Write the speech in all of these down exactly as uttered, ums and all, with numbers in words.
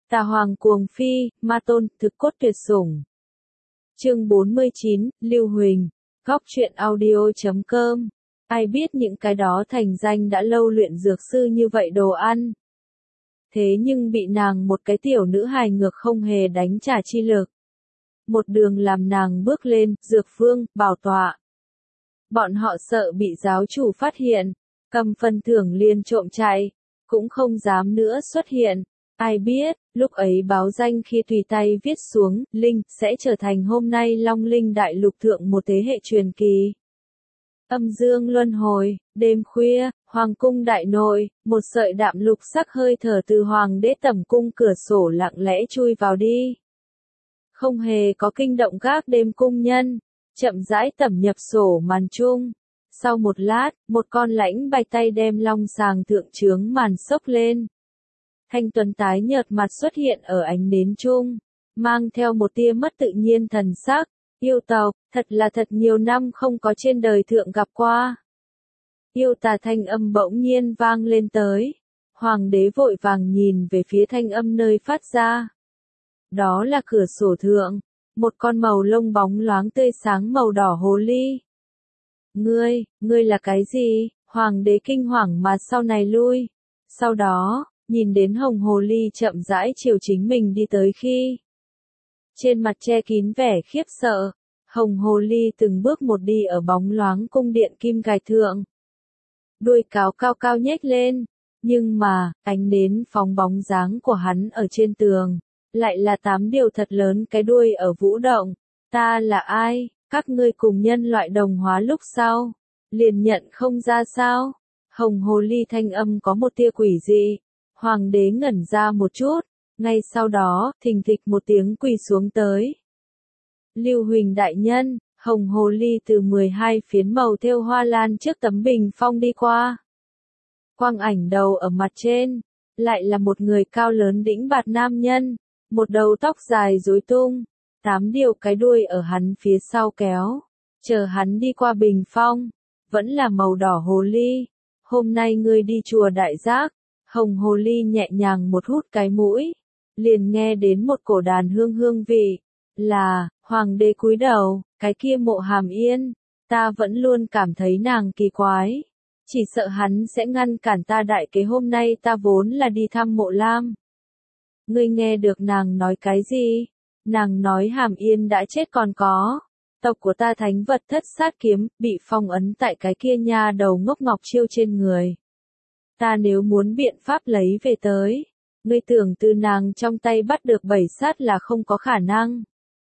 Tà Hoàng cuồng phi, ma tôn, thực cốt tuyệt sủng. Chương bốn mươi chín, Lưu Huỳnh, góc truyện audio chấm com. Ai biết những cái đó thành danh đã lâu luyện dược sư như vậy đồ ăn. Thế nhưng bị nàng một cái tiểu nữ hài ngược không hề đánh trả chi lực. Một đường làm nàng bước lên, dược vương, bảo tọa. Bọn họ sợ bị giáo chủ phát hiện, cầm phần thưởng liền trộm chạy, cũng không dám nữa xuất hiện. Ai biết, lúc ấy báo danh khi tùy tay viết xuống, Linh, sẽ trở thành hôm nay Long Linh Đại Lục thượng một thế hệ truyền kỳ. Âm dương luân hồi, đêm khuya, hoàng cung đại nội, một sợi đạm lục sắc hơi thở từ hoàng đế tẩm cung cửa sổ lặng lẽ chui vào đi. Không hề có kinh động các đêm cung nhân, chậm rãi tẩm nhập sổ màn chung. Sau một lát, một con lãnh bạch tay đem long sàng thượng trướng màn xốc lên. Thanh tuấn tái nhợt mặt xuất hiện ở ánh nến chung, mang theo một tia mất tự nhiên thần sắc. Yêu tộc, thật là thật nhiều năm không có trên đời thượng gặp qua. Yêu tà thanh âm bỗng nhiên vang lên tới. Hoàng đế vội vàng nhìn về phía thanh âm nơi phát ra. Đó là cửa sổ thượng, một con màu lông bóng loáng tươi sáng màu đỏ hồ ly. Ngươi, ngươi là cái gì? Hoàng đế kinh hoàng mà sau này lui. Sau đó, nhìn đến hồng hồ ly chậm rãi chiều chính mình đi tới khi. Trên mặt che kín vẻ khiếp sợ, hồng hồ ly từng bước một đi ở bóng loáng cung điện kim gài thượng. Đuôi cáo cao cao nhếch lên, nhưng mà, ánh nến phóng bóng dáng của hắn ở trên tường, lại là tám điều thật lớn cái đuôi ở vũ động. Ta là ai? Các ngươi cùng nhân loại đồng hóa lúc sau, liền nhận không ra sao? Hồng hồ ly thanh âm có một tia quỷ dị, hoàng đế ngẩn ra một chút. Ngay sau đó, thình thịch một tiếng quỳ xuống tới. Lưu Huỳnh đại nhân, hồng hồ ly từ mười hai phiến màu thêu hoa lan trước tấm bình phong đi qua. Quang ảnh đầu ở mặt trên, lại là một người cao lớn đĩnh bạt nam nhân, một đầu tóc dài rối tung, tám điều cái đuôi ở hắn phía sau kéo, chờ hắn đi qua bình phong, vẫn là màu đỏ hồ ly. Hôm nay ngươi đi chùa Đại Giác, hồng hồ ly nhẹ nhàng một hút cái mũi. Liền nghe đến một cổ đàn hương hương vị, là, hoàng đế cúi đầu, cái kia Mộ Hàm Yên, ta vẫn luôn cảm thấy nàng kỳ quái, chỉ sợ hắn sẽ ngăn cản ta đại kế hôm nay ta vốn là đi thăm Mộ Lam. Ngươi nghe được nàng nói cái gì? Nàng nói Hàm Yên đã chết còn có, tộc của ta thánh vật thất sát kiếm, bị phong ấn tại cái kia nha đầu ngốc ngọc chiêu trên người. Ta nếu muốn biện pháp lấy về tới, ngươi tưởng từ nàng trong tay bắt được bảy sát là không có khả năng.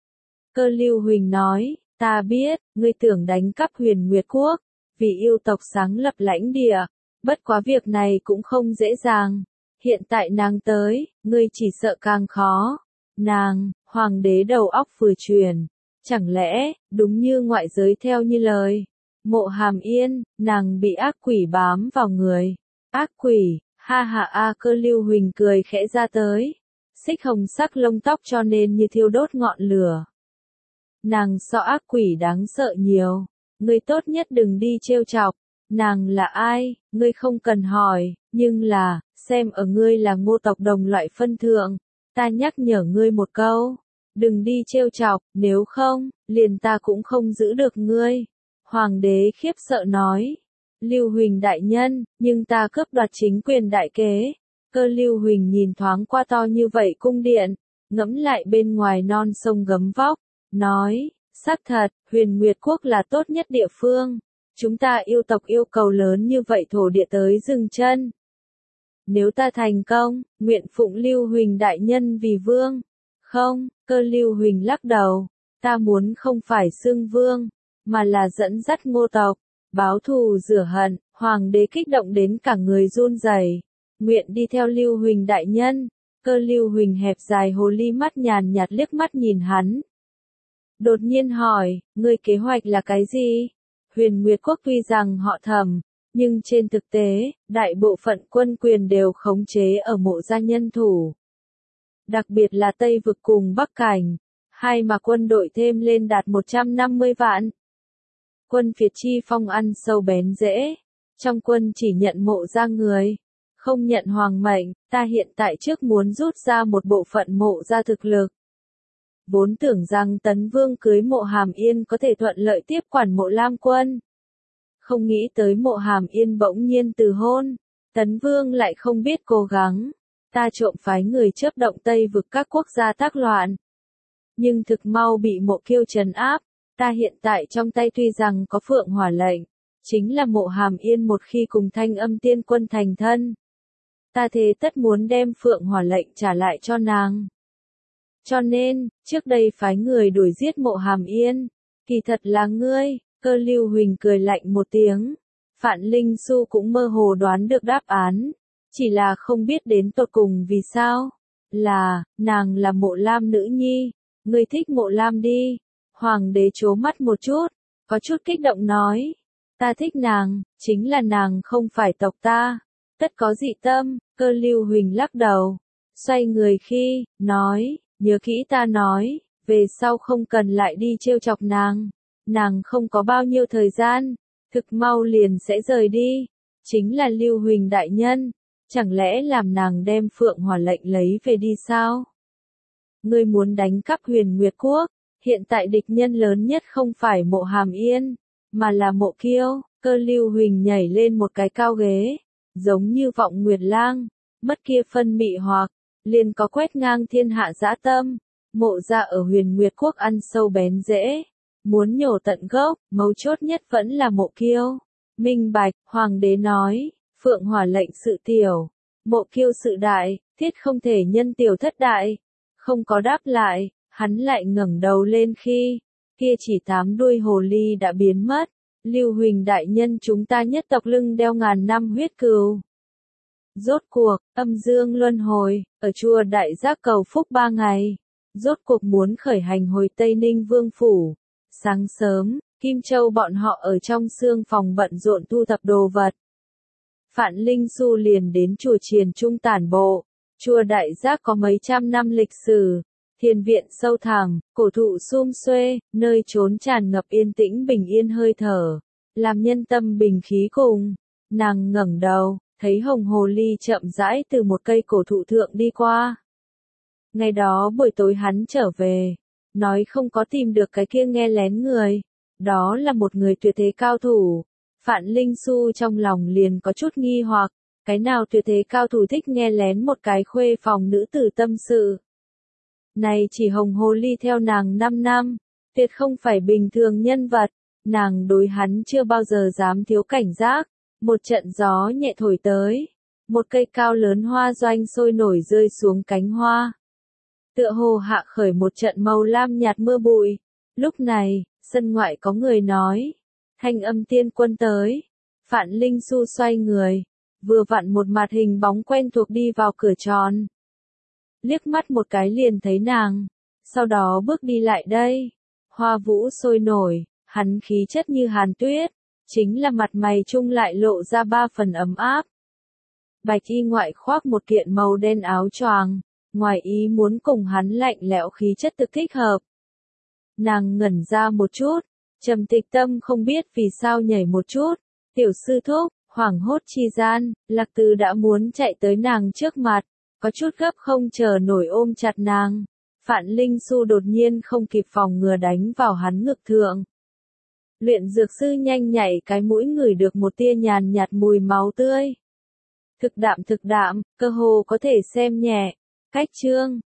Cơ Lưu Huỳnh nói, ta biết, ngươi tưởng đánh cắp Huyền Nguyệt Quốc, vì yêu tộc sáng lập lãnh địa, bất quá việc này cũng không dễ dàng. Hiện tại nàng tới, ngươi chỉ sợ càng khó. Nàng, hoàng đế đầu óc vừa chuyển, chẳng lẽ, đúng như ngoại giới theo như lời. Mộ Hàm Yên, nàng bị ác quỷ bám vào người. Ác quỷ. Ha ha a Cơ Lưu Huỳnh cười khẽ ra tới. Xích hồng sắc lông tóc cho nên như thiêu đốt ngọn lửa. Nàng so ác quỷ đáng sợ nhiều. Ngươi tốt nhất đừng đi trêu chọc. Nàng là ai, ngươi không cần hỏi, nhưng là, xem ở ngươi là Ngô tộc đồng loại phân thượng. Ta nhắc nhở ngươi một câu. Đừng đi trêu chọc, nếu không, liền ta cũng không giữ được ngươi. Hoàng đế khiếp sợ nói. Lưu Huỳnh đại nhân, nhưng ta cướp đoạt chính quyền đại kế. Cơ Lưu Huỳnh nhìn thoáng qua to như vậy cung điện, ngẫm lại bên ngoài non sông gấm vóc, nói, xác thật, Huyền Nguyệt Quốc là tốt nhất địa phương. Chúng ta yêu tộc yêu cầu lớn như vậy thổ địa tới dừng chân. Nếu ta thành công, nguyện phụng Lưu Huỳnh đại nhân vì vương. Không, Cơ Lưu Huỳnh lắc đầu, ta muốn không phải xưng vương, mà là dẫn dắt Ngô tộc. Báo thù rửa hận, hoàng đế kích động đến cả người run rẩy, nguyện đi theo Lưu Huỳnh đại nhân. Cơ Lưu Huỳnh hẹp dài hồ ly mắt nhàn nhạt liếc mắt nhìn hắn. Đột nhiên hỏi, ngươi kế hoạch là cái gì? Huyền Nguyệt Quốc tuy rằng họ Thẩm, nhưng trên thực tế, đại bộ phận quân quyền đều khống chế ở Mộ gia nhân thủ. Đặc biệt là Tây Vực cùng Bắc Cảnh, hai mà quân đội thêm lên đạt một trăm năm mươi vạn. Quân phiệt chi phong ăn sâu bén rễ, trong quân chỉ nhận Mộ gia người, không nhận hoàng mệnh, ta hiện tại trước muốn rút ra một bộ phận mộ ra thực lực. Vốn tưởng rằng Tấn Vương cưới Mộ Hàm Yên có thể thuận lợi tiếp quản Mộ Lam Quân. Không nghĩ tới Mộ Hàm Yên bỗng nhiên từ hôn, Tấn Vương lại không biết cố gắng. Ta trộm phái người chớp động Tây vực các quốc gia tác loạn. Nhưng thực mau bị Mộ Kiêu trấn áp, ta hiện tại trong tay tuy rằng có Phượng Hỏa lệnh, chính là Mộ Hàm Yên một khi cùng Thanh Âm Tiên Quân thành thân. Ta thế tất muốn đem Phượng Hỏa lệnh trả lại cho nàng. Cho nên, trước đây phái người đuổi giết Mộ Hàm Yên, kỳ thật là ngươi. Cơ Lưu Huỳnh cười lạnh một tiếng. Phạn Linh Xu cũng mơ hồ đoán được đáp án, chỉ là không biết đến tột cùng vì sao. Là, nàng là Mộ Lam nữ nhi, ngươi thích Mộ Lam đi. Hoàng đế trố mắt một chút, có chút kích động nói. Ta thích nàng, chính là nàng không phải tộc ta. Tất có dị tâm. Cơ Lưu Huỳnh lắc đầu, xoay người khi, nói, nhớ kỹ ta nói, về sau không cần lại đi trêu chọc nàng. Nàng không có bao nhiêu thời gian, thực mau liền sẽ rời đi. Chính là Lưu Huỳnh đại nhân, chẳng lẽ làm nàng đem Phượng Hỏa lệnh lấy về đi sao? Ngươi muốn đánh cắp Huyền Nguyệt Quốc, hiện tại địch nhân lớn nhất không phải Mộ Hàm Yên, mà là Mộ Kiêu. Cơ Lưu Huỳnh nhảy lên một cái cao ghế, giống như Vọng Nguyệt Lang, mất kia phân mị hoặc, liền có quét ngang thiên hạ dã tâm. Mộ gia ở Huyền Nguyệt Quốc ăn sâu bén rễ, muốn nhổ tận gốc, mấu chốt nhất vẫn là Mộ Kiêu. Minh bạch, hoàng đế nói, Phượng Hỏa lệnh sự tiểu, Mộ Kiêu sự đại, thiết không thể nhân tiểu thất đại. Không có đáp lại, hắn lại ngẩng đầu lên khi, kia chỉ tám đuôi hồ ly đã biến mất. Lưu Huỳnh đại nhân, chúng ta nhất tộc lưng đeo ngàn năm huyết cừu. Rốt cuộc, âm dương luân hồi, ở chùa Đại Giác cầu phúc ba ngày. Rốt cuộc muốn khởi hành hồi Tây Ninh Vương Phủ. Sáng sớm, Kim Châu bọn họ ở trong xương phòng bận rộn thu thập đồ vật. Phạn Linh Xu liền đến chùa Triền Trung tản bộ. Chùa Đại Giác có mấy trăm năm lịch sử. Thiền viện sâu thẳm, cổ thụ sum xuê, nơi trốn tràn ngập yên tĩnh bình yên hơi thở, làm nhân tâm bình khí cùng. Nàng ngẩng đầu, thấy hồng hồ ly chậm rãi từ một cây cổ thụ thượng đi qua. Ngày đó buổi tối hắn trở về, nói không có tìm được cái kia nghe lén người, đó là một người tuyệt thế cao thủ. Phạn Linh Xu trong lòng liền có chút nghi hoặc, cái nào tuyệt thế cao thủ thích nghe lén một cái khuê phòng nữ tử tâm sự. Này chỉ hồng hồ ly theo nàng năm năm, tuyệt không phải bình thường nhân vật, nàng đối hắn chưa bao giờ dám thiếu cảnh giác. Một trận gió nhẹ thổi tới, một cây cao lớn hoa doanh sôi nổi rơi xuống cánh hoa. Tựa hồ hạ khởi một trận màu lam nhạt mưa bụi. Lúc này, sân ngoại có người nói, Thanh Âm Tiên Quân tới. Phạn Linh Xu xoay người, vừa vặn một mặt hình bóng quen thuộc đi vào cửa tròn. Liếc mắt một cái liền thấy nàng, sau đó bước đi lại đây. Hoa vũ sôi nổi, hắn khí chất như hàn tuyết, chính là mặt mày trung lại lộ ra ba phần ấm áp. Bạch y ngoại khoác một kiện màu đen áo choàng, ngoài ý muốn cùng hắn lạnh lẽo khí chất thực thích hợp. Nàng ngẩn ra một chút, Trầm Tịch tâm không biết vì sao nhảy một chút. Tiểu sư thúc, hoảng hốt chi gian, Lạc Từ đã muốn chạy tới nàng trước mặt, có chút gấp không chờ nổi ôm chặt nàng. Phạn Linh Xu đột nhiên không kịp phòng ngừa đánh vào hắn ngực thượng. Luyện dược sư nhanh nhảy cái mũi ngửi được một tia nhàn nhạt mùi máu tươi. Thực đạm thực đạm, cơ hồ có thể xem nhẹ. Cách chương